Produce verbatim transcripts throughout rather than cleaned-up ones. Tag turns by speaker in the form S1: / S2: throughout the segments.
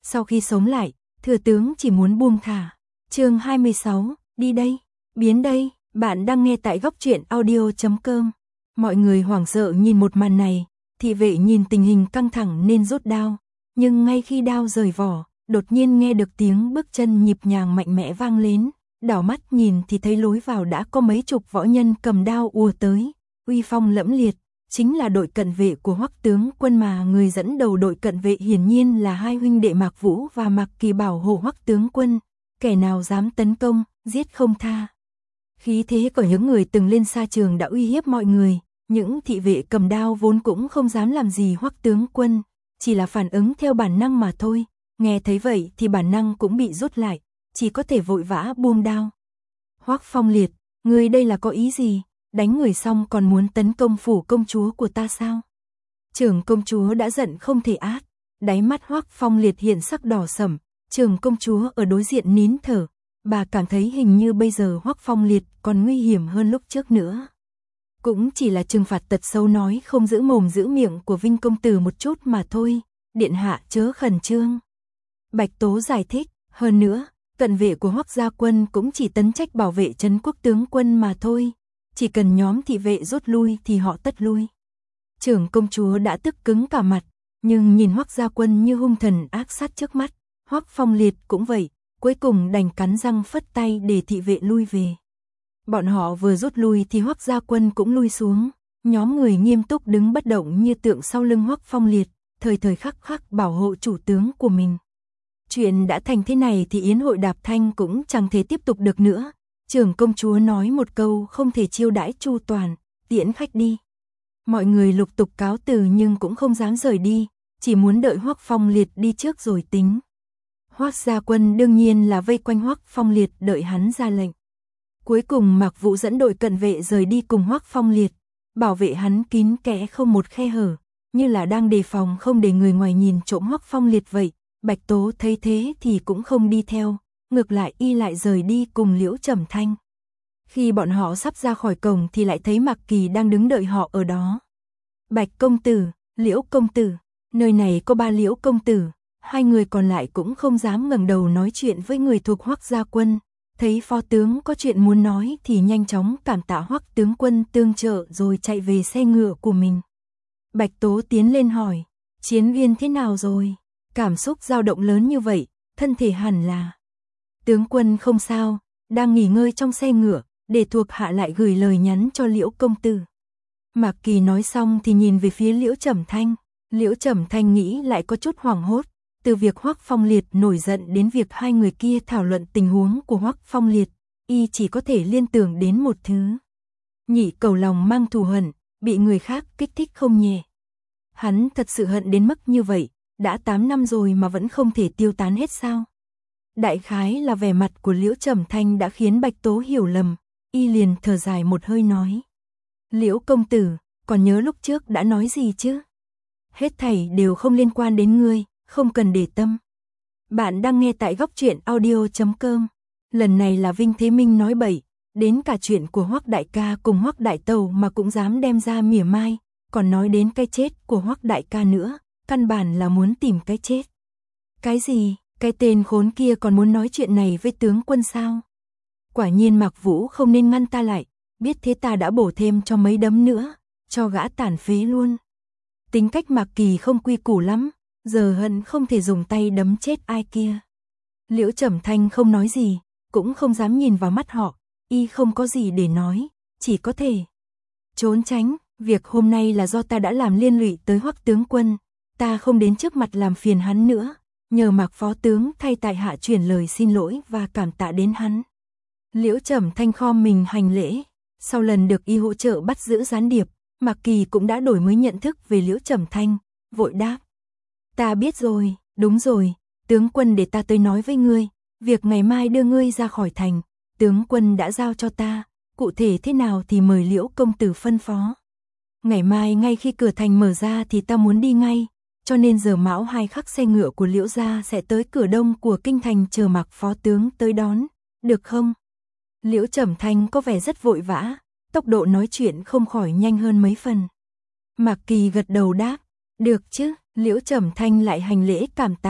S1: Sau khi sống lại, thừa tướng chỉ muốn buông thả. Chương hai mươi sáu, đi đây, biến đây, bạn đang nghe tại góc truyện audio chấm com. Mọi người hoảng sợ nhìn một màn này, thị vệ nhìn tình hình căng thẳng nên rút đao, nhưng ngay khi đao rời vỏ, đột nhiên nghe được tiếng bước chân nhịp nhàng mạnh mẽ vang lên, đảo mắt nhìn thì thấy lối vào đã có mấy chục võ nhân cầm đao ùa tới, uy phong lẫm liệt, chính là đội cận vệ của Hoắc tướng quân mà người dẫn đầu đội cận vệ hiển nhiên là hai huynh đệ Mạc Vũ và Mạc Kỳ bảo hộ Hoắc tướng quân, kẻ nào dám tấn công, giết không tha. Khí thế của những người từng lên xa trường đã uy hiếp mọi người, những thị vệ cầm đao vốn cũng không dám làm gì Hoắc tướng quân, chỉ là phản ứng theo bản năng mà thôi, nghe thấy vậy thì bản năng cũng bị rút lại, chỉ có thể vội vã buông đao. Hoắc Phong Liệt, ngươi đây là có ý gì? Đánh người xong còn muốn tấn công phủ công chúa của ta sao? Trưởng công chúa đã giận không thể át, đáy mắt Hoắc Phong Liệt hiện sắc đỏ sẫm, trưởng công chúa ở đối diện nín thở, bà cảm thấy hình như bây giờ Hoắc Phong Liệt còn nguy hiểm hơn lúc trước nữa. Cũng chỉ là trừng phạt tật xấu nói không giữ mồm giữ miệng của Vinh công tử một chút mà thôi, điện hạ chớ khẩn trương. Bạch Tố giải thích, hơn nữa, cận vệ của Hoắc gia quân cũng chỉ tấn trách bảo vệ trấn quốc tướng quân mà thôi. Chỉ cần nhóm thị vệ rút lui thì họ tất lui. Trưởng công chúa đã tức cứng cả mặt, nhưng nhìn Hoắc gia quân như hung thần ác sát trước mắt, Hoắc Phong Liệt cũng vậy, cuối cùng đành cắn răng phất tay để thị vệ lui về. Bọn họ vừa rút lui thì Hoắc gia quân cũng lui xuống, nhóm người nghiêm túc đứng bất động như tượng sau lưng Hoắc Phong Liệt, thời thời khắc khắc bảo hộ chủ tướng của mình. Chuyện đã thành thế này thì yến hội đạp thanh cũng chẳng thể tiếp tục được nữa. Trưởng công chúa nói một câu không thể chiêu đãi chu toàn, tiễn khách đi. Mọi người lục tục cáo từ nhưng cũng không dám rời đi, chỉ muốn đợi Hoắc Phong Liệt đi trước rồi tính. Hoắc gia quân đương nhiên là vây quanh Hoắc Phong Liệt đợi hắn ra lệnh. Cuối cùng Mạc Vũ dẫn đội cận vệ rời đi cùng Hoắc Phong Liệt, bảo vệ hắn kín kẽ không một khe hở, như là đang đề phòng không để người ngoài nhìn trộm Hoắc Phong Liệt vậy. Bạch Tố thấy thế thì cũng không đi theo, ngược lại y lại rời đi cùng Liễu Trầm Thanh. Khi bọn họ sắp ra khỏi cổng thì lại thấy Mạc Kỳ đang đứng đợi họ ở đó. Bạch công tử, Liễu công tử, nơi này có ba Liễu công tử, hai người còn lại cũng không dám ngẩng đầu nói chuyện với người thuộc Hoắc gia quân. Thấy phó tướng có chuyện muốn nói thì nhanh chóng cảm tạ Hoắc tướng quân tương trợ rồi chạy về xe ngựa của mình. Bạch Tố tiến lên hỏi, chiến viên thế nào rồi? Cảm xúc dao động lớn như vậy, thân thể hẳn là... Tướng quân không sao, đang nghỉ ngơi trong xe ngựa, để thuộc hạ lại gửi lời nhắn cho Liễu công tử. Mạc Kỳ nói xong thì nhìn về phía Liễu Trầm Thanh, Liễu Trầm Thanh nghĩ lại có chút hoảng hốt, từ việc Hoắc Phong Liệt nổi giận đến việc hai người kia thảo luận tình huống của Hoắc Phong Liệt, y chỉ có thể liên tưởng đến một thứ. Nhị cầu lòng mang thù hận, bị người khác kích thích không nhẹ. Hắn thật sự hận đến mức như vậy, đã tám năm rồi mà vẫn không thể tiêu tán hết sao? Đại khái là vẻ mặt của Liễu Trầm Thanh đã khiến Bạch Tố hiểu lầm, y liền thở dài một hơi nói. Liễu công tử, còn nhớ lúc trước đã nói gì chứ? Hết thảy đều không liên quan đến ngươi, không cần để tâm. Bạn đang nghe tại góc truyện audio chấm com. Lần này là Vinh Thế Minh nói bậy, đến cả chuyện của Hoắc đại ca cùng Hoắc đại tẩu mà cũng dám đem ra mỉa mai, còn nói đến cái chết của Hoắc đại ca nữa, căn bản là muốn tìm cái chết. Cái gì? Cái tên khốn kia còn muốn nói chuyện này với tướng quân sao? Quả nhiên Mạc Vũ không nên ngăn ta lại, biết thế ta đã bổ thêm cho mấy đấm nữa, cho gã tàn phế luôn. Tính cách Mạc Kỳ không quy củ lắm, giờ hận không thể dùng tay đấm chết ai kia. Liễu Trầm Thanh không nói gì, cũng không dám nhìn vào mắt họ, y không có gì để nói, chỉ có thể trốn tránh. Việc hôm nay là do ta đã làm liên lụy tới Hoắc tướng quân, ta không đến trước mặt làm phiền hắn nữa. Nhờ Mạc phó tướng thay tại hạ chuyển lời xin lỗi và cảm tạ đến hắn. Liễu Trầm Thanh khom mình hành lễ, sau lần được y hỗ trợ bắt giữ gián điệp, Mạc Kỳ cũng đã đổi mới nhận thức về Liễu Trầm Thanh, vội đáp. Ta biết rồi, đúng rồi, tướng quân để ta tới nói với ngươi, việc ngày mai đưa ngươi ra khỏi thành, tướng quân đã giao cho ta, cụ thể thế nào thì mời Liễu công tử phân phó. Ngày mai ngay khi cửa thành mở ra thì ta muốn đi ngay. Cho nên giờ mão hai khắc xe ngựa của Liễu gia sẽ tới cửa đông của kinh thành chờ Mạc phó tướng tới đón, được không? Liễu Trầm Thanh có vẻ rất vội vã, tốc độ nói chuyện không khỏi nhanh hơn mấy phần. Mạc Kỳ gật đầu đáp, được chứ, Liễu Trầm Thanh lại hành lễ cảm tạ,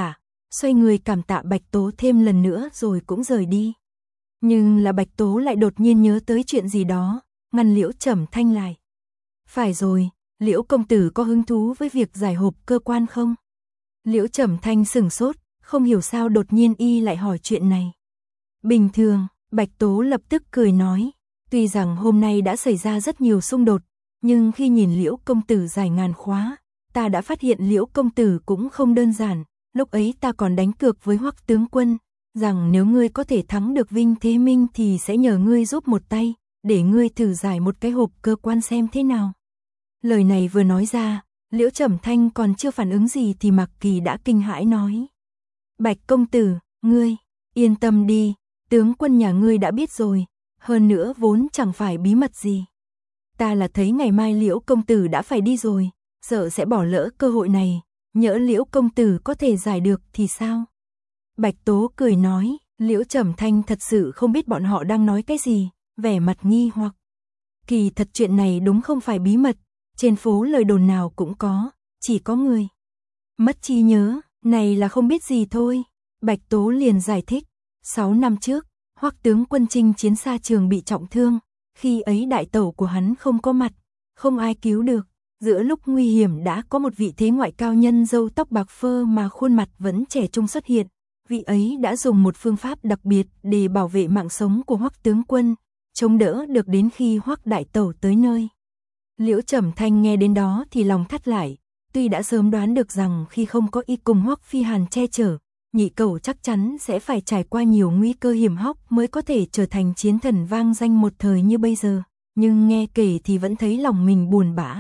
S1: xoay người cảm tạ Bạch Tố thêm lần nữa rồi cũng rời đi. Nhưng là Bạch Tố lại đột nhiên nhớ tới chuyện gì đó, ngăn Liễu Trầm Thanh lại. Phải rồi, Liễu công tử có hứng thú với việc giải hộp cơ quan không? Liễu Trầm Thanh sửng sốt, không hiểu sao đột nhiên y lại hỏi chuyện này. Bình thường, Bạch Tố lập tức cười nói, tuy rằng hôm nay đã xảy ra rất nhiều xung đột, nhưng khi nhìn Liễu công tử giải ngàn khóa, ta đã phát hiện Liễu công tử cũng không đơn giản, lúc ấy ta còn đánh cược với Hoắc tướng quân, rằng nếu ngươi có thể thắng được Vinh Thế Minh thì sẽ nhờ ngươi giúp một tay, để ngươi thử giải một cái hộp cơ quan xem thế nào. Lời này vừa nói ra, Liễu Trầm Thanh còn chưa phản ứng gì thì Mạc Kỳ đã kinh hãi nói. Bạch công tử, ngươi, yên tâm đi, tướng quân nhà ngươi đã biết rồi, hơn nữa vốn chẳng phải bí mật gì. Ta là thấy ngày mai Liễu công tử đã phải đi rồi, sợ sẽ bỏ lỡ cơ hội này, nhỡ Liễu công tử có thể giải được thì sao? Bạch Tố cười nói, Liễu Trầm Thanh thật sự không biết bọn họ đang nói cái gì, vẻ mặt nghi hoặc. Kỳ thật chuyện này đúng không phải bí mật, trên phố lời đồn nào cũng có, chỉ có người mất trí nhớ, này là không biết gì thôi. Bạch Tố liền giải thích, sáu năm trước, Hoắc tướng quân chinh chiến xa trường bị trọng thương, khi ấy đại tẩu của hắn không có mặt, không ai cứu được, giữa lúc nguy hiểm đã có một vị thế ngoại cao nhân râu tóc bạc phơ mà khuôn mặt vẫn trẻ trung xuất hiện, vị ấy đã dùng một phương pháp đặc biệt để bảo vệ mạng sống của Hoắc tướng quân, chống đỡ được đến khi Hoắc đại tẩu tới nơi. Liễu Trầm Thanh nghe đến đó thì lòng thắt lại, tuy đã sớm đoán được rằng khi không có y cùng Hoắc Phi Hàn che chở, nhị cẩu chắc chắn sẽ phải trải qua nhiều nguy cơ hiểm hóc mới có thể trở thành chiến thần vang danh một thời như bây giờ, nhưng nghe kể thì vẫn thấy lòng mình buồn bã.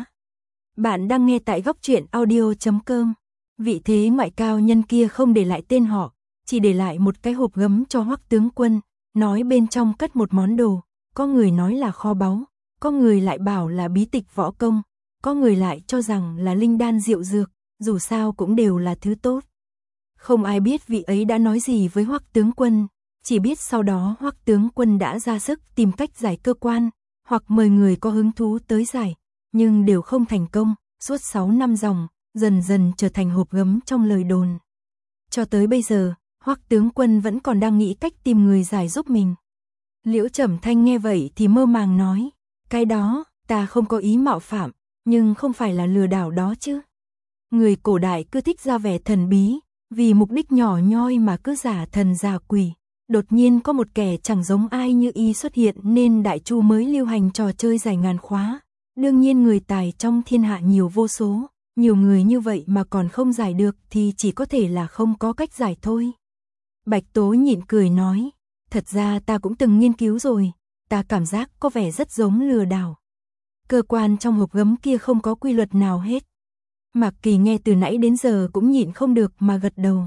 S1: Bạn đang nghe tại góc truyện audio chấm com. Vị thế ngoại cao nhân kia không để lại tên họ, chỉ để lại một cái hộp gấm cho Hoắc tướng quân, nói bên trong cất một món đồ, có người nói là kho báu, có người lại bảo là bí tịch võ công, có người lại cho rằng là linh đan diệu dược, dù sao cũng đều là thứ tốt. Không ai biết vị ấy đã nói gì với Hoắc tướng quân, chỉ biết sau đó Hoắc tướng quân đã ra sức tìm cách giải cơ quan, hoặc mời người có hứng thú tới giải, nhưng đều không thành công, suốt sáu năm dòng, dần dần trở thành hộp gấm trong lời đồn. Cho tới bây giờ, Hoắc tướng quân vẫn còn đang nghĩ cách tìm người giải giúp mình. Liễu Trầm Thanh nghe vậy thì mơ màng nói, cái đó, ta không có ý mạo phạm, nhưng không phải là lừa đảo đó chứ. Người cổ đại cứ thích ra vẻ thần bí, vì mục đích nhỏ nhoi mà cứ giả thần giả quỷ. Đột nhiên có một kẻ chẳng giống ai như y xuất hiện nên Đại Chu mới lưu hành trò chơi giải ngàn khóa. Đương nhiên người tài trong thiên hạ nhiều vô số, nhiều người như vậy mà còn không giải được thì chỉ có thể là không có cách giải thôi. Bạch Tố nhịn cười nói, thật ra ta cũng từng nghiên cứu rồi, ta cảm giác có vẻ rất giống lừa đảo. Cơ quan trong hộp gấm kia không có quy luật nào hết. Mạc Kỳ nghe từ nãy đến giờ cũng nhịn không được mà gật đầu.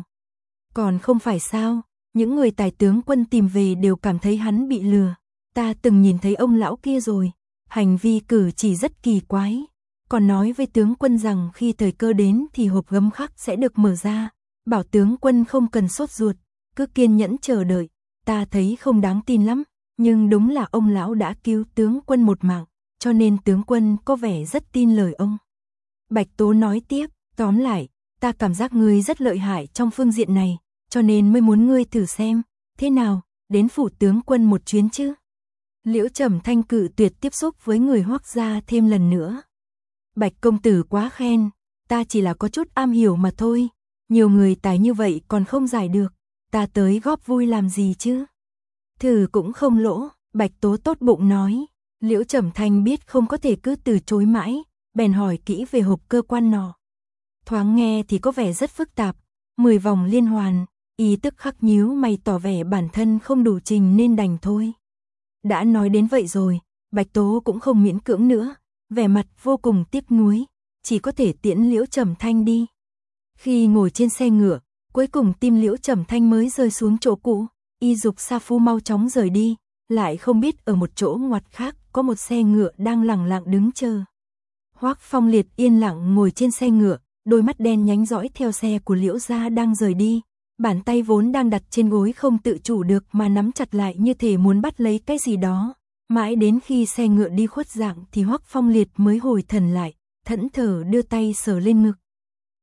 S1: Còn không phải sao, những người tài tướng quân tìm về đều cảm thấy hắn bị lừa. Ta từng nhìn thấy ông lão kia rồi, hành vi cử chỉ rất kỳ quái. Còn nói với tướng quân rằng khi thời cơ đến thì hộp gấm khắc sẽ được mở ra. Bảo tướng quân không cần sốt ruột, cứ kiên nhẫn chờ đợi. Ta thấy không đáng tin lắm, nhưng đúng là ông lão đã cứu tướng quân một mạng, cho nên tướng quân có vẻ rất tin lời ông. Bạch Tố nói tiếp, tóm lại, ta cảm giác ngươi rất lợi hại trong phương diện này, cho nên mới muốn ngươi thử xem, thế nào, đến phủ tướng quân một chuyến chứ. Liễu Trầm Thanh cự tuyệt tiếp xúc với người Hoắc gia thêm lần nữa. Bạch công tử quá khen, ta chỉ là có chút am hiểu mà thôi, nhiều người tài như vậy còn không giải được, ta tới góp vui làm gì chứ. Thử cũng không lỗ, Bạch Tố tốt bụng nói. Liễu Trầm Thanh biết không có thể cứ từ chối mãi, bèn hỏi kỹ về hộp cơ quan nọ. Thoáng nghe thì có vẻ rất phức tạp, mười vòng liên hoàn, y tức khắc nhíu mày tỏ vẻ bản thân không đủ trình nên đành thôi. Đã nói đến vậy rồi, Bạch Tố cũng không miễn cưỡng nữa, vẻ mặt vô cùng tiếc nuối, chỉ có thể tiễn Liễu Trầm Thanh đi. Khi ngồi trên xe ngựa, cuối cùng tim Liễu Trầm Thanh mới rơi xuống chỗ cũ, y dục Sa Phu mau chóng rời đi, lại không biết ở một chỗ ngoặt khác có một xe ngựa đang lẳng lặng đứng chờ. Hoắc Phong Liệt yên lặng ngồi trên xe ngựa, đôi mắt đen nhánh dõi theo xe của Liễu gia đang rời đi, bàn tay vốn đang đặt trên gối không tự chủ được mà nắm chặt lại như thể muốn bắt lấy cái gì đó. Mãi đến khi xe ngựa đi khuất dạng thì Hoắc Phong Liệt mới hồi thần lại, thẫn thờ đưa tay sờ lên ngực.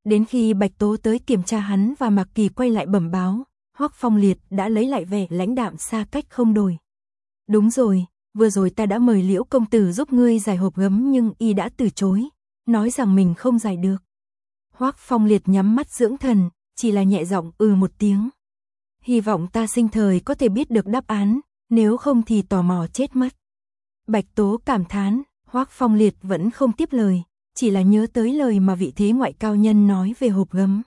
S1: Đến khi Bạch Tố tới kiểm tra hắn và Mạc Kỳ quay lại bẩm báo, Hoắc Phong Liệt đã lấy lại vẻ lãnh đạm xa cách không đổi. Đúng rồi, vừa rồi ta đã mời Liễu công tử giúp ngươi giải hộp gấm nhưng y đã từ chối, nói rằng mình không giải được. Hoắc Phong Liệt nhắm mắt dưỡng thần, chỉ là nhẹ giọng ừ một tiếng. Hy vọng ta sinh thời có thể biết được đáp án, nếu không thì tò mò chết mất. Bạch Tố cảm thán, Hoắc Phong Liệt vẫn không tiếp lời, chỉ là nhớ tới lời mà vị thế ngoại cao nhân nói về hộp gấm.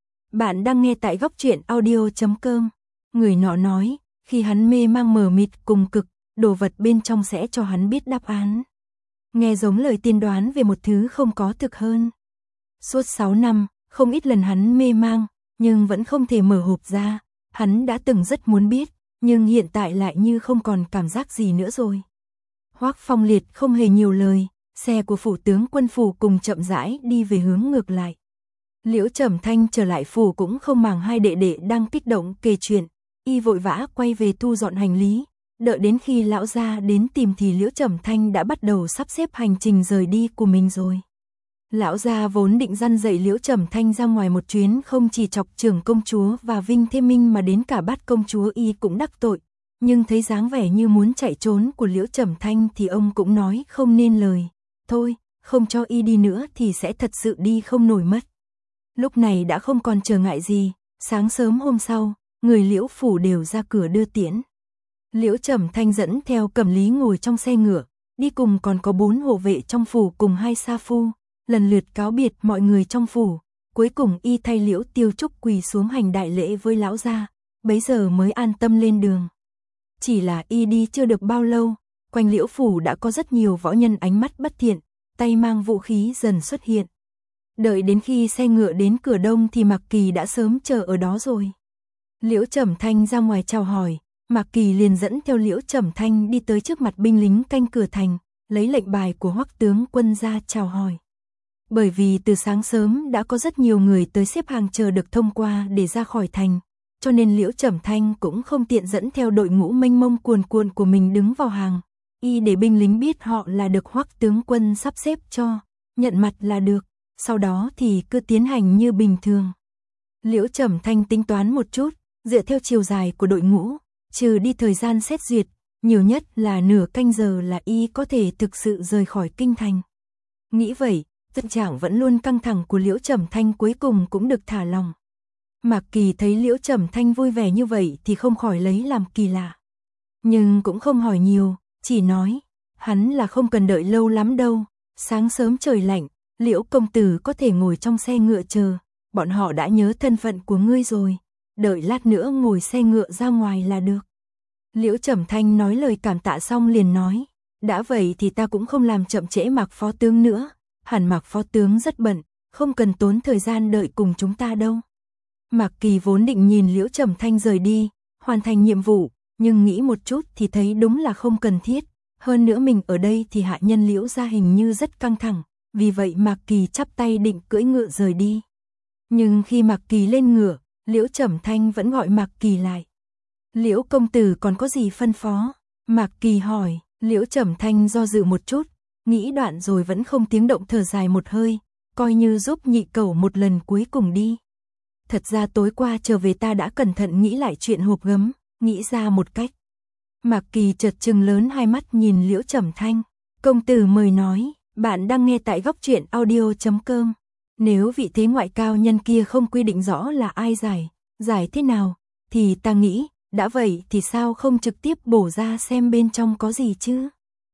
S1: Bạn đang nghe tại góc truyện audio chấm com. Người nọ nói, khi hắn mê mang mờ mịt cùng cực, đồ vật bên trong sẽ cho hắn biết đáp án. Nghe giống lời tiên đoán về một thứ không có thực hơn. Suốt sáu năm, không ít lần hắn mê mang, nhưng vẫn không thể mở hộp ra. Hắn đã từng rất muốn biết, nhưng hiện tại lại như không còn cảm giác gì nữa rồi. Hoắc Phong Liệt không hề nhiều lời, xe của phủ tướng quân phủ cùng chậm rãi đi về hướng ngược lại. Liễu Trầm Thanh trở lại phủ cũng không màng hai đệ đệ đang kích động kể chuyện, y vội vã quay về thu dọn hành lý, đợi đến khi lão gia đến tìm thì Liễu Trầm Thanh đã bắt đầu sắp xếp hành trình rời đi của mình rồi. Lão gia vốn định răn dạy Liễu Trầm Thanh ra ngoài một chuyến không chỉ chọc trưởng công chúa và Vinh Thế Minh mà đến cả Bát công chúa y cũng đắc tội, nhưng thấy dáng vẻ như muốn chạy trốn của Liễu Trầm Thanh thì ông cũng nói không nên lời, thôi, không cho y đi nữa thì sẽ thật sự đi không nổi mất. Lúc này đã không còn trở ngại gì, sáng sớm hôm sau, người Liễu phủ đều ra cửa đưa tiễn. Liễu Trầm Thanh dẫn theo Cẩm Lý ngồi trong xe ngựa, đi cùng còn có bốn hộ vệ trong phủ cùng hai sa phu, lần lượt cáo biệt mọi người trong phủ, cuối cùng y thay Liễu Tiêu Trúc quỳ xuống hành đại lễ với lão gia, bấy giờ mới an tâm lên đường. Chỉ là y đi chưa được bao lâu, quanh Liễu phủ đã có rất nhiều võ nhân ánh mắt bất thiện, tay mang vũ khí dần xuất hiện. Đợi đến khi xe ngựa đến cửa đông thì Mạc Kỳ đã sớm chờ ở đó rồi. Liễu Trầm Thanh ra ngoài chào hỏi, Mạc Kỳ liền dẫn theo Liễu Trầm Thanh đi tới trước mặt binh lính canh cửa thành, lấy lệnh bài của Hoắc tướng quân ra chào hỏi. Bởi vì từ sáng sớm đã có rất nhiều người tới xếp hàng chờ được thông qua để ra khỏi thành, cho nên Liễu Trầm Thanh cũng không tiện dẫn theo đội ngũ mênh mông cuồn cuộn của mình đứng vào hàng, y để binh lính biết họ là được Hoắc tướng quân sắp xếp cho, nhận mặt là được, sau đó thì cứ tiến hành như bình thường. Liễu Trầm Thanh tính toán một chút, dựa theo chiều dài của đội ngũ, trừ đi thời gian xét duyệt, nhiều nhất là nửa canh giờ là y có thể thực sự rời khỏi kinh thành. Nghĩ vậy, tâm trạng vẫn luôn căng thẳng của Liễu Trầm Thanh cuối cùng cũng được thả lòng. Mạc Kỳ thấy Liễu Trầm Thanh vui vẻ như vậy thì không khỏi lấy làm kỳ lạ. Nhưng cũng không hỏi nhiều, chỉ nói, hắn là không cần đợi lâu lắm đâu, sáng sớm trời lạnh, Liễu công tử có thể ngồi trong xe ngựa chờ, bọn họ đã nhớ thân phận của ngươi rồi, đợi lát nữa ngồi xe ngựa ra ngoài là được. Liễu Trầm Thanh nói lời cảm tạ xong liền nói, đã vậy thì ta cũng không làm chậm trễ Mạc phó tướng nữa, hẳn Mạc phó tướng rất bận, không cần tốn thời gian đợi cùng chúng ta đâu. Mạc Kỳ vốn định nhìn Liễu Trầm Thanh rời đi, hoàn thành nhiệm vụ, nhưng nghĩ một chút thì thấy đúng là không cần thiết, hơn nữa mình ở đây thì hạ nhân Liễu gia hình như rất căng thẳng, vì vậy Mạc Kỳ chắp tay định cưỡi ngựa rời đi. Nhưng khi Mạc Kỳ lên ngựa, Liễu Trầm Thanh vẫn gọi Mạc Kỳ lại. Liễu công tử còn có gì phân phó? Mạc Kỳ hỏi. Liễu Trầm Thanh do dự một chút, nghĩ đoạn rồi vẫn không tiếng động thở dài một hơi, coi như giúp nhị cẩu một lần cuối cùng đi. Thật ra tối qua trở về ta đã cẩn thận nghĩ lại chuyện hộp gấm, nghĩ ra một cách. Mạc Kỳ chợt trừng lớn hai mắt nhìn Liễu Trầm Thanh. Công tử mời nói, bạn đang nghe tại góc truyện audio chấm com. Nếu vị thế ngoại cao nhân kia không quy định rõ là ai giải, giải thế nào, thì ta nghĩ, đã vậy thì sao không trực tiếp bổ ra xem bên trong có gì chứ?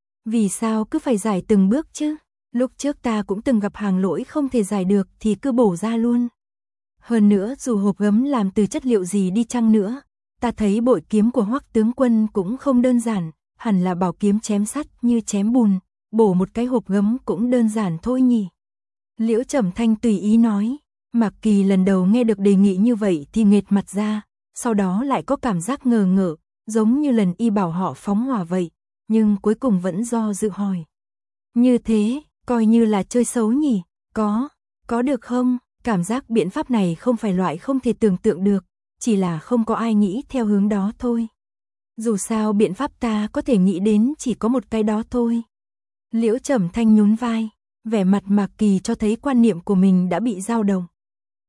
S1: Vì sao cứ phải giải từng bước chứ? Lúc trước ta cũng từng gặp hàng lỗi không thể giải được thì cứ bổ ra luôn. Hơn nữa dù hộp gấm làm từ chất liệu gì đi chăng nữa, ta thấy bội kiếm của Hoắc tướng quân cũng không đơn giản, hẳn là bảo kiếm chém sắt như chém bùn, bổ một cái hộp gấm cũng đơn giản thôi nhỉ. Liễu Trầm Thanh tùy ý nói, Mạc Kỳ lần đầu nghe được đề nghị như vậy thì nghệt mặt ra, sau đó lại có cảm giác ngờ ngợ, giống như lần y bảo họ phóng hỏa vậy, nhưng cuối cùng vẫn do dự hỏi. Như thế, coi như là chơi xấu nhỉ, có, có được không? Cảm giác biện pháp này không phải loại không thể tưởng tượng được, chỉ là không có ai nghĩ theo hướng đó thôi. Dù sao biện pháp ta có thể nghĩ đến chỉ có một cái đó thôi. Liễu Trầm Thanh nhún vai, vẻ mặt Mạc Kỳ cho thấy quan niệm của mình đã bị dao động.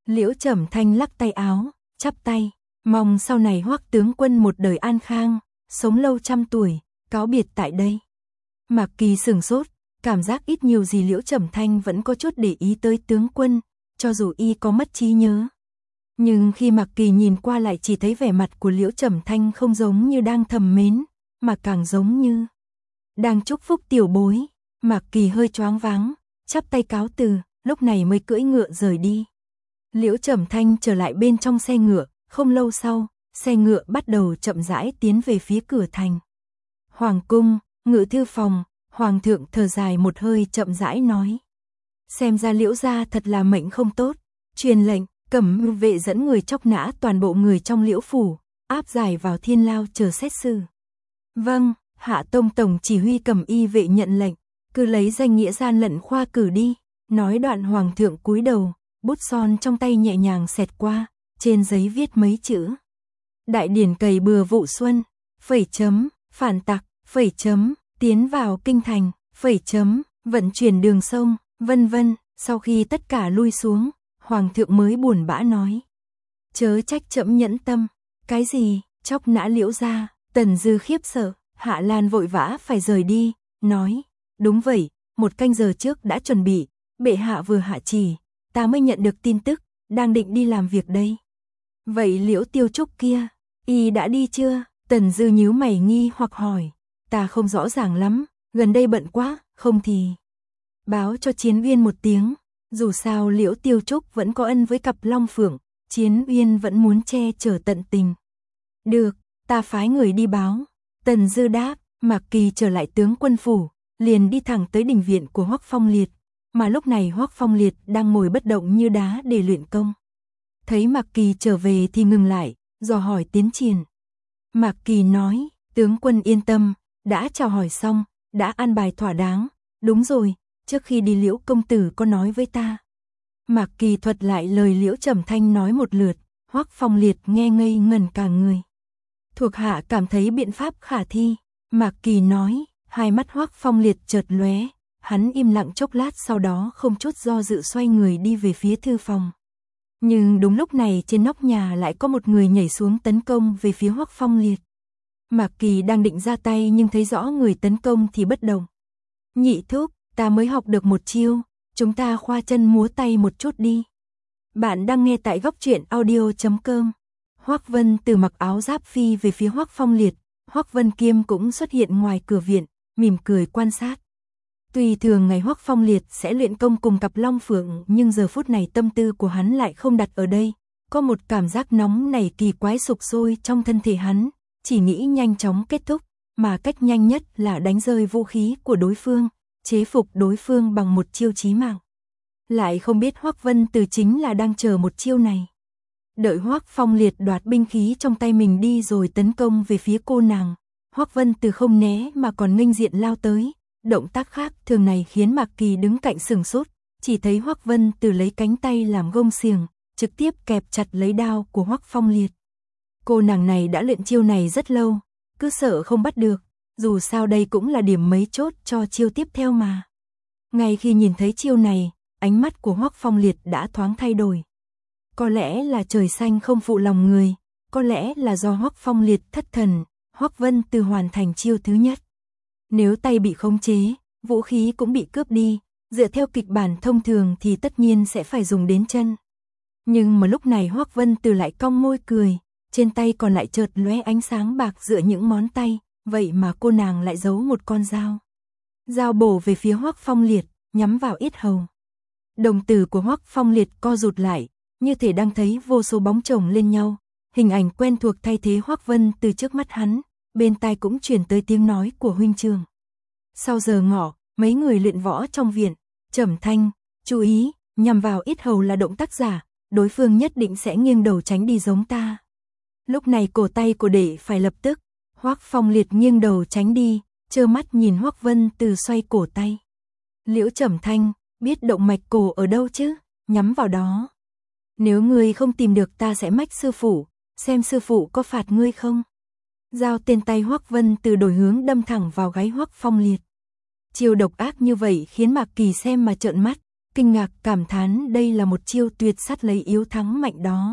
S1: Liễu Trầm Thanh lắc tay áo, chắp tay, mong sau này Hoắc tướng quân một đời an khang, sống lâu trăm tuổi, cáo biệt tại đây. Mạc Kỳ sửng sốt, cảm giác ít nhiều gì Liễu Trầm Thanh vẫn có chút để ý tới tướng quân, cho dù y có mất trí nhớ. Nhưng khi Mạc Kỳ nhìn qua lại chỉ thấy vẻ mặt của Liễu Trầm Thanh không giống như đang thầm mến, mà càng giống như đang chúc phúc tiểu bối. Mạc Kỳ hơi choáng váng, chắp tay cáo từ, lúc này mới cưỡi ngựa rời đi. Liễu Trầm Thanh trở lại bên trong xe ngựa, không lâu sau, xe ngựa bắt đầu chậm rãi tiến về phía cửa thành. Hoàng cung, ngự thư phòng, Hoàng thượng thở dài một hơi chậm rãi nói. Xem ra Liễu gia thật là mệnh không tốt, truyền lệnh, Cẩm vệ dẫn người chóc nã toàn bộ người trong Liễu phủ, áp giải vào thiên lao chờ xét xử. Vâng, Hạ Tông tổng chỉ huy Cẩm y vệ nhận lệnh, cứ lấy danh nghĩa gian lận khoa cử đi. Nói đoạn Hoàng thượng cúi đầu, bút son trong tay nhẹ nhàng xẹt qua, trên giấy viết mấy chữ. Đại điển cày bừa vụ xuân, phẩy chấm, phản tặc, phẩy chấm, tiến vào kinh thành, phẩy chấm, vận chuyển đường sông, vân vân. Sau khi tất cả lui xuống, Hoàng thượng mới buồn bã nói. Chớ trách trẫm nhẫn tâm. Cái gì? Chóc nã Liễu gia? Tần Dư khiếp sợ, Hạ Lan vội vã phải rời đi, nói. Đúng vậy, một canh giờ trước đã chuẩn bị, bệ hạ vừa hạ chỉ, ta mới nhận được tin tức, đang định đi làm việc đây. Vậy Liễu Tiêu Trúc kia, y đã đi chưa? Tần Dư nhíu mày nghi hoặc hỏi. Ta không rõ ràng lắm, gần đây bận quá, không thì báo cho Chiến Uyên một tiếng. Dù sao Liễu Tiêu Trúc vẫn có ân với cặp Long Phượng, Chiến Uyên vẫn muốn che chở tận tình. Được, ta phái người đi báo. Tần Dư đáp. Mạc Kỳ trở lại tướng quân phủ, liền đi thẳng tới đình viện của Hoắc Phong Liệt, mà lúc này Hoắc Phong Liệt đang ngồi bất động như đá để luyện công. Thấy Mạc Kỳ trở về thì ngừng lại, dò hỏi tiến triển. Mạc Kỳ nói, tướng quân yên tâm, đã chào hỏi xong, đã an bài thỏa đáng. Đúng rồi, trước khi đi Liễu công tử có nói với ta. Mạc Kỳ thuật lại lời Liễu Trầm Thanh nói một lượt, Hoắc Phong Liệt nghe ngây ngẩn cả người. Thuộc hạ cảm thấy biện pháp khả thi. Mạc Kỳ nói, hai mắt Hoắc Phong Liệt chợt lóe, hắn im lặng chốc lát sau đó không chút do dự xoay người đi về phía thư phòng. Nhưng đúng lúc này trên nóc nhà lại có một người nhảy xuống tấn công về phía Hoắc Phong Liệt. Mạc Kỳ đang định ra tay nhưng thấy rõ người tấn công thì bất động. Nhị thúc, ta mới học được một chiêu, chúng ta khoa chân múa tay một chút đi. Bạn đang nghe tại góc truyện audio chấm com. Hoắc Vân Từ mặc áo giáp phi về phía Hoắc Phong Liệt. Hoắc Vân Kiêm cũng xuất hiện ngoài cửa viện, mỉm cười quan sát. Tuy thường ngày Hoắc Phong Liệt sẽ luyện công cùng cặp Long Phượng, nhưng giờ phút này tâm tư của hắn lại không đặt ở đây. Có một cảm giác nóng nảy kỳ quái sục sôi trong thân thể hắn, chỉ nghĩ nhanh chóng kết thúc, mà cách nhanh nhất là đánh rơi vũ khí của đối phương, chế phục đối phương bằng một chiêu chí mạng. Lại không biết Hoắc Vân Từ chính là đang chờ một chiêu này. Đợi Hoắc Phong Liệt đoạt binh khí trong tay mình đi rồi tấn công về phía cô nàng, Hoắc Vân Từ không né mà còn nghênh diện lao tới. Động tác khác thường này khiến Mạc Kỳ đứng cạnh sừng sốt, chỉ thấy Hoắc Vân Từ lấy cánh tay làm gông xiềng, trực tiếp kẹp chặt lấy đao của Hoắc Phong Liệt. Cô nàng này đã luyện chiêu này rất lâu, cứ sợ không bắt được, dù sao đây cũng là điểm mấu chốt cho chiêu tiếp theo mà. Ngay khi nhìn thấy chiêu này, ánh mắt của Hoắc Phong Liệt đã thoáng thay đổi. Có lẽ là trời xanh không phụ lòng người, có lẽ là do Hoắc Phong Liệt thất thần, Hoắc Vân Từ hoàn thành chiêu thứ nhất. Nếu tay bị khống chế, vũ khí cũng bị cướp đi, dựa theo kịch bản thông thường thì tất nhiên sẽ phải dùng đến chân. Nhưng mà lúc này Hoắc Vân Từ lại cong môi cười, trên tay còn lại chợt lóe ánh sáng bạc giữa những ngón tay, vậy mà cô nàng lại giấu một con dao. Dao bổ về phía Hoắc Phong Liệt, nhắm vào yết hầu. Đồng tử của Hoắc Phong Liệt co rụt lại, như thể đang thấy vô số bóng chồng lên nhau, hình ảnh quen thuộc thay thế Hoắc Vân Từ trước mắt hắn, bên tai cũng truyền tới tiếng nói của huynh trưởng. Sau giờ ngọ, mấy người luyện võ trong viện, Trầm Thanh, chú ý, nhằm vào yết hầu là động tác giả, đối phương nhất định sẽ nghiêng đầu tránh đi giống ta. Lúc này cổ tay của đệ phải lập tức, Hoắc Phong Liệt nghiêng đầu tránh đi, trơ mắt nhìn Hoắc Vân Từ xoay cổ tay. Liễu Trầm Thanh, biết động mạch cổ ở đâu chứ, nhắm vào đó. Nếu ngươi không tìm được ta sẽ mách sư phụ, xem sư phụ có phạt ngươi không. Dao tên tay Hoắc Vân Từ đổi hướng đâm thẳng vào gáy Hoắc Phong Liệt. Chiêu độc ác như vậy khiến Mạc Kỳ xem mà trợn mắt, kinh ngạc cảm thán đây là một chiêu tuyệt sát lấy yếu thắng mạnh đó.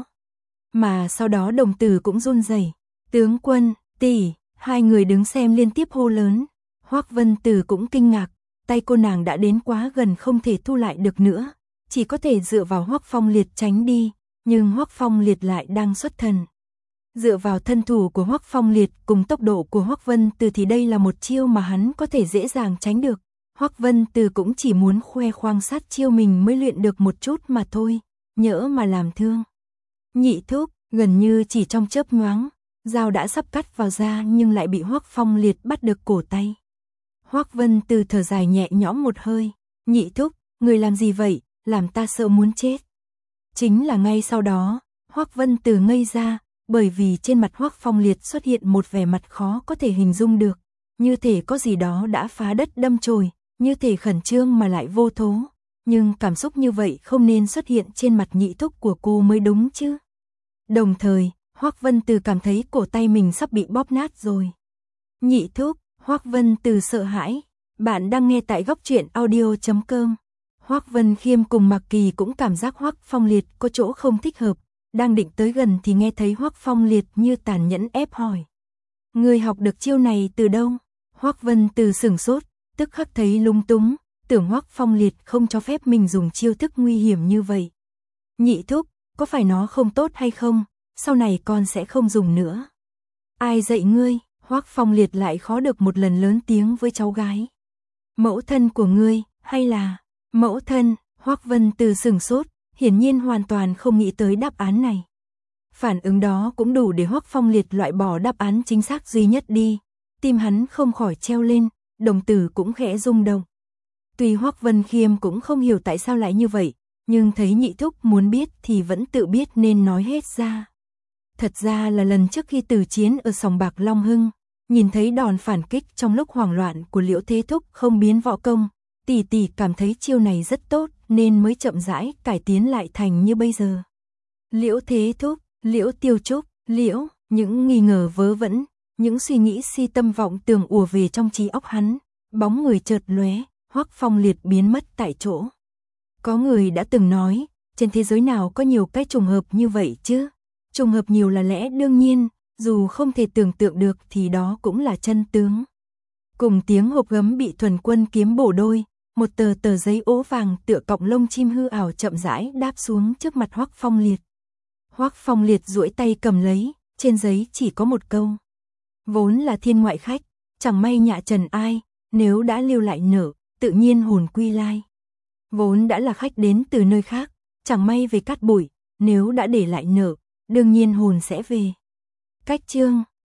S1: Mà sau đó đồng tử cũng run rẩy. Tướng quân, tỷ, hai người đứng xem liên tiếp hô lớn. Hoắc Vân Tử cũng kinh ngạc, tay cô nàng đã đến quá gần không thể thu lại được nữa, chỉ có thể dựa vào Hoắc Phong Liệt tránh đi, nhưng Hoắc Phong Liệt lại đang xuất thần. Dựa vào thân thủ của Hoắc Phong Liệt cùng tốc độ của Hoắc Vân Tử thì đây là một chiêu mà hắn có thể dễ dàng tránh được. Hoắc Vân Tử cũng chỉ muốn khoe khoang sát chiêu mình mới luyện được một chút mà thôi, nhỡ mà làm thương. Nhị thúc, gần như chỉ trong chớp nhoáng, dao đã sắp cắt vào da nhưng lại bị Hoắc Phong Liệt bắt được cổ tay. Hoắc Vân Tử thở dài nhẹ nhõm một hơi, nhị thúc, người làm gì vậy, làm ta sợ muốn chết. Chính là ngay sau đó, Hoắc Vân Tử ngây ra, bởi vì trên mặt Hoắc Phong Liệt xuất hiện một vẻ mặt khó có thể hình dung được, như thể có gì đó đã phá đất đâm chồi, như thể khẩn trương mà lại vô thố, nhưng cảm xúc như vậy không nên xuất hiện trên mặt nhị thúc của cô mới đúng chứ. Đồng thời, Hoắc Vân Tử cảm thấy cổ tay mình sắp bị bóp nát rồi. Nhị thúc, Hoắc Vân Tử sợ hãi. Bạn đang nghe tại góc truyện audio chấm com. Hoắc Vân Khiêm cùng Mạc Kỳ cũng cảm giác Hoắc Phong Liệt có chỗ không thích hợp, đang định tới gần thì nghe thấy Hoắc Phong Liệt như tàn nhẫn ép hỏi. Người học được chiêu này từ đâu? Hoắc Vân Tử sửng sốt, tức khắc thấy lung túng, tưởng Hoắc Phong Liệt không cho phép mình dùng chiêu thức nguy hiểm như vậy. Nhị thúc, có phải nó không tốt hay không? Sau này con sẽ không dùng nữa. Ai dạy ngươi? Hoắc Phong Liệt lại khó được một lần lớn tiếng với cháu gái. Mẫu thân của ngươi, hay là... Mẫu thân, Hoắc Vân Tử sửng sốt, hiển nhiên hoàn toàn không nghĩ tới đáp án này. Phản ứng đó cũng đủ để Hoắc Phong Liệt loại bỏ đáp án chính xác duy nhất đi. Tim hắn không khỏi treo lên, đồng tử cũng khẽ rung động. Tuy Hoắc Vân Khiêm cũng không hiểu tại sao lại như vậy, nhưng thấy nhị thúc muốn biết thì vẫn tự biết nên nói hết ra. Thật ra là lần trước khi tử chiến ở sòng bạc Long Hưng, nhìn thấy đòn phản kích trong lúc hoảng loạn của Liễu Thế Thúc không biến võ công, tỷ tỷ cảm thấy chiêu này rất tốt nên mới chậm rãi cải tiến lại thành như bây giờ. Liễu Thế Thúc, Liễu Tiêu Trúc, Liễu, những nghi ngờ vớ vẩn, những suy nghĩ si tâm vọng tưởng ùa về trong trí óc hắn, bóng người chợt lóe, Hoắc Phong Liệt biến mất tại chỗ. Có người đã từng nói, trên thế giới nào có nhiều cái trùng hợp như vậy chứ? Trùng hợp nhiều là lẽ đương nhiên, dù không thể tưởng tượng được thì đó cũng là chân tướng. Cùng tiếng hộp gấm bị Thuần Quân kiếm bổ đôi, một tờ tờ giấy ố vàng tựa cọng lông chim hư ảo chậm rãi đáp xuống trước mặt Hoắc Phong Liệt. Hoắc Phong Liệt duỗi tay cầm lấy, trên giấy chỉ có một câu. Vốn là thiên ngoại khách, chẳng may nhạ trần ai, nếu đã lưu lại nở, tự nhiên hồn quy lai. Vốn đã là khách đến từ nơi khác, chẳng may về cát bụi, nếu đã để lại nở, đương nhiên hồn sẽ về. Cách chương